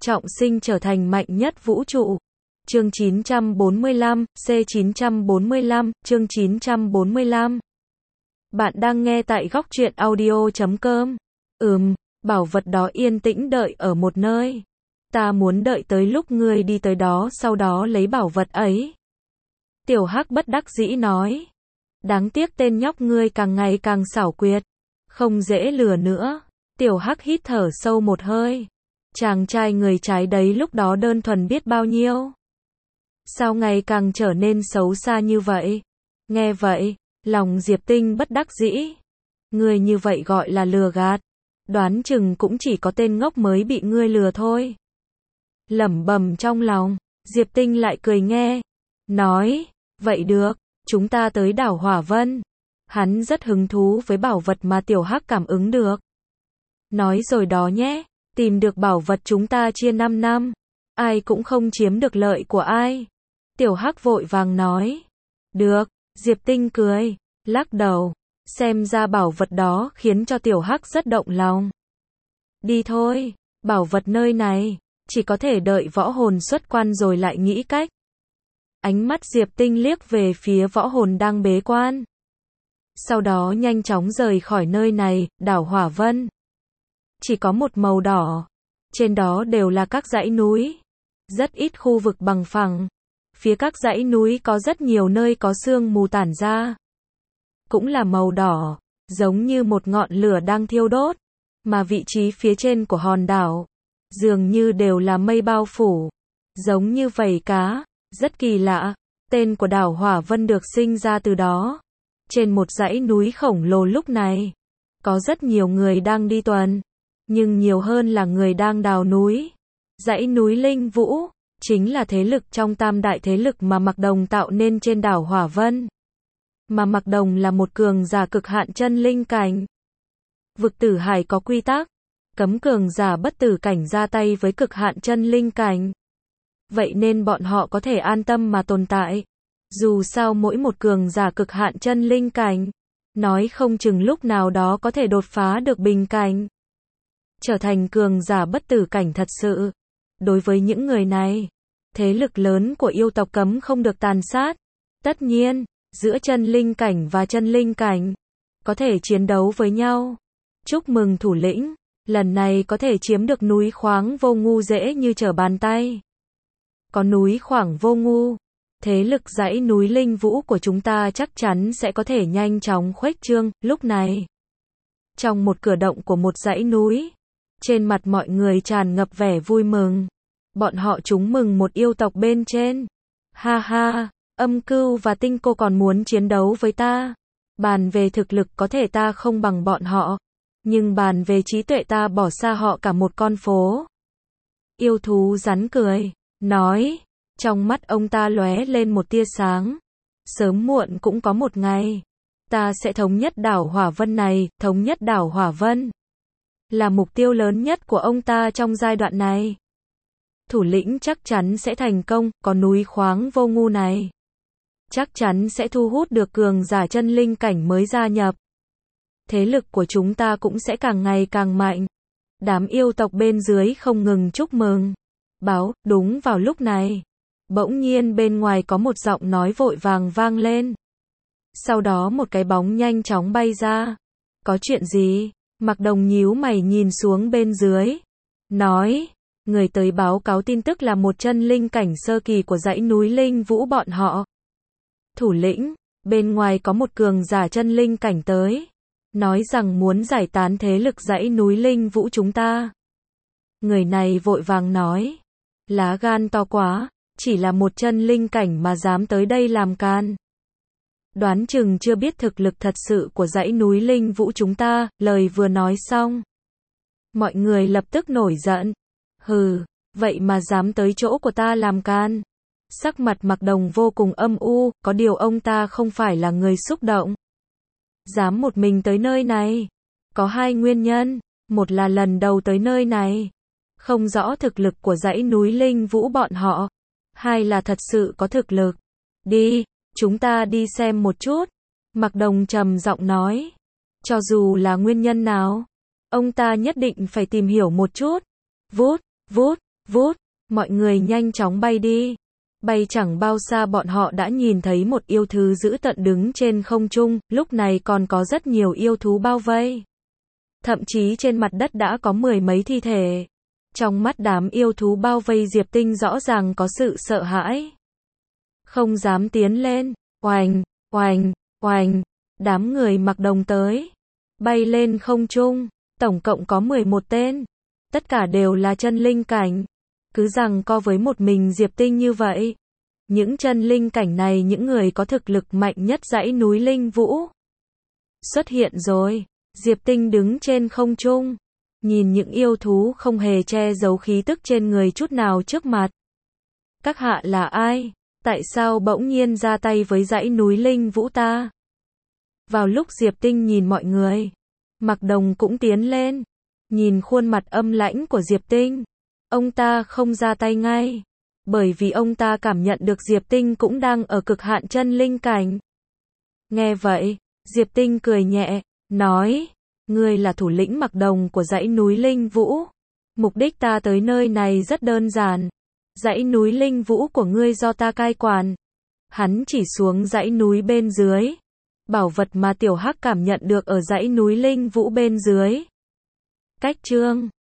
trọng sinh trở thành mạnh nhất vũ trụ. Chương 945, C945, chương 945. Bạn đang nghe tại góc truyện audio.com. Bảo vật đó yên tĩnh đợi ở một nơi. Ta muốn đợi tới lúc ngươi đi tới đó sau đó lấy bảo vật ấy. Tiểu Hắc bất đắc dĩ nói. Đáng tiếc tên nhóc ngươi càng ngày càng xảo quyệt. Không dễ lừa nữa. Tiểu Hắc hít thở sâu một hơi. Chàng trai người trái đấy lúc đó đơn thuần biết bao nhiêu. Sao ngày càng trở nên xấu xa như vậy? Nghe vậy, lòng Diệp Tinh bất đắc dĩ. Ngươi như vậy gọi là lừa gạt. Đoán chừng cũng chỉ có tên ngốc mới bị ngươi lừa thôi. Lẩm bẩm trong lòng, Diệp Tinh lại cười nghe. Nói, vậy được, chúng ta tới đảo Hỏa Vân. Hắn rất hứng thú với bảo vật mà Tiểu Hắc cảm ứng được. Nói rồi đó nhé, tìm được bảo vật chúng ta chia 5 năm. Ai cũng không chiếm được lợi của ai. Tiểu Hắc vội vàng nói. Được, Diệp Tinh cười, lắc đầu. Xem ra bảo vật đó khiến cho Tiểu Hắc rất động lòng. Đi thôi, bảo vật nơi này, chỉ có thể đợi võ hồn xuất quan rồi lại nghĩ cách. Ánh mắt Diệp Tinh liếc về phía võ hồn đang bế quan. Sau đó nhanh chóng rời khỏi nơi này, đảo Hỏa Vân. Chỉ có một màu đỏ. Trên đó đều là các dãy núi. Rất ít khu vực bằng phẳng. Phía các dãy núi có rất nhiều nơi có sương mù tản ra. Cũng là màu đỏ, giống như một ngọn lửa đang thiêu đốt. Mà vị trí phía trên của hòn đảo, dường như đều là mây bao phủ. Giống như vảy cá, rất kỳ lạ. Tên của đảo Hỏa Vân được sinh ra từ đó. Trên một dãy núi khổng lồ lúc này, có rất nhiều người đang đi tuần. Nhưng nhiều hơn là người đang đào núi. Dãy núi Linh Vũ, chính là thế lực trong tam đại thế lực mà Mạc Đồng tạo nên trên đảo Hỏa Vân. Mà Mạc Đồng là một cường giả cực hạn chân linh cảnh. Vực Tử Hải có quy tắc, cấm cường giả bất tử cảnh ra tay với cực hạn chân linh cảnh. Vậy nên bọn họ có thể an tâm mà tồn tại. Dù sao mỗi một cường giả cực hạn chân linh cảnh, nói không chừng lúc nào đó có thể đột phá được bình cảnh. Trở thành cường giả bất tử cảnh thật sự. Đối với những người này, thế lực lớn của yêu tộc cấm không được tàn sát. Tất nhiên, giữa chân linh cảnh và chân linh cảnh, có thể chiến đấu với nhau. Chúc mừng thủ lĩnh, lần này có thể chiếm được núi Khoáng Vô Ngu dễ như trở bàn tay. Có núi Khoáng Vô Ngu, thế lực dãy núi Linh Vũ của chúng ta chắc chắn sẽ có thể nhanh chóng khuếch trương. Lúc này, trong một cửa động của một dãy núi, trên mặt mọi người tràn ngập vẻ vui mừng. Bọn họ chúng mừng một yêu tộc bên trên. Ha ha, Âm Cưu và Tinh Cô còn muốn chiến đấu với ta. Bàn về thực lực có thể ta không bằng bọn họ. Nhưng bàn về trí tuệ ta bỏ xa họ cả một con phố. Yêu thú rắn cười, nói. Trong mắt ông ta lóe lên một tia sáng. Sớm muộn cũng có một ngày. Ta sẽ thống nhất đảo Hỏa Vân này, thống nhất đảo Hỏa Vân. Là mục tiêu lớn nhất của ông ta trong giai đoạn này. Thủ lĩnh chắc chắn sẽ thành công, có núi Khoáng Vô Ngu này. Chắc chắn sẽ thu hút được cường giả chân linh cảnh mới gia nhập. Thế lực của chúng ta cũng sẽ càng ngày càng mạnh. Đám yêu tộc bên dưới không ngừng chúc mừng. Đúng vào lúc này. Bỗng nhiên bên ngoài có một giọng nói vội vàng vang lên. Sau đó một cái bóng nhanh chóng bay ra. Có chuyện gì? Mạc Đồng nhíu mày nhìn xuống bên dưới. Nói, người tới báo cáo tin tức là một chân linh cảnh sơ kỳ của dãy núi Linh Vũ bọn họ. Thủ lĩnh, bên ngoài có một cường giả chân linh cảnh tới. Nói rằng muốn giải tán thế lực dãy núi Linh Vũ chúng ta. Người này vội vàng nói. Lá gan to quá, chỉ là một chân linh cảnh mà dám tới đây làm can. Đoán chừng chưa biết thực lực thật sự của dãy núi Linh Vũ chúng ta. Lời vừa nói xong, mọi người lập tức nổi giận. Hừ, vậy mà dám tới chỗ của ta làm can. Sắc mặt Mạc Đồng vô cùng âm u, có điều ông ta không phải là người xúc động. Dám một mình tới nơi này, có hai nguyên nhân. Một là lần đầu tới nơi này, không rõ thực lực của dãy núi Linh Vũ bọn họ. Hai là thật sự có thực lực. Đi, chúng ta đi xem một chút. Mạc Đồng trầm giọng nói. Cho dù là nguyên nhân nào, ông ta nhất định phải tìm hiểu một chút. Vút, Vút, mọi người nhanh chóng bay đi. Bay chẳng bao xa bọn họ đã nhìn thấy một yêu thú dữ tợn đứng trên không trung, lúc này còn có rất nhiều yêu thú bao vây. Thậm chí trên mặt đất đã có 10 mấy thi thể. Trong mắt đám yêu thú bao vây Diệp Tinh rõ ràng có sự sợ hãi. Không dám tiến lên, oành, oành, oành, đám người mặc đồng tới. Bay lên không trung, tổng cộng có 11 tên. Tất cả đều là chân linh cảnh. Cứ giằng co với một mình Diệp Tinh như vậy. Những chân linh cảnh này những người có thực lực mạnh nhất dãy núi Linh Vũ. Xuất hiện rồi, Diệp Tinh đứng trên không trung. Nhìn những yêu thú không hề che giấu khí tức trên người chút nào trước mặt. Các hạ là ai? Tại sao bỗng nhiên ra tay với dãy núi Linh Vũ ta? Vào lúc Diệp Tinh nhìn mọi người, Mạc Đồng cũng tiến lên. Nhìn khuôn mặt âm lãnh của Diệp Tinh, ông ta không ra tay ngay. Bởi vì ông ta cảm nhận được Diệp Tinh cũng đang ở cực hạn chân linh cảnh. Nghe vậy, Diệp Tinh cười nhẹ, nói, ngươi là thủ lĩnh Mạc Đồng của dãy núi Linh Vũ. Mục đích ta tới nơi này rất đơn giản. Dãy núi Linh Vũ của ngươi do ta cai quản. Hắn chỉ xuống dãy núi bên dưới. Bảo vật mà Tiểu Hắc cảm nhận được ở dãy núi Linh Vũ bên dưới. Cách chương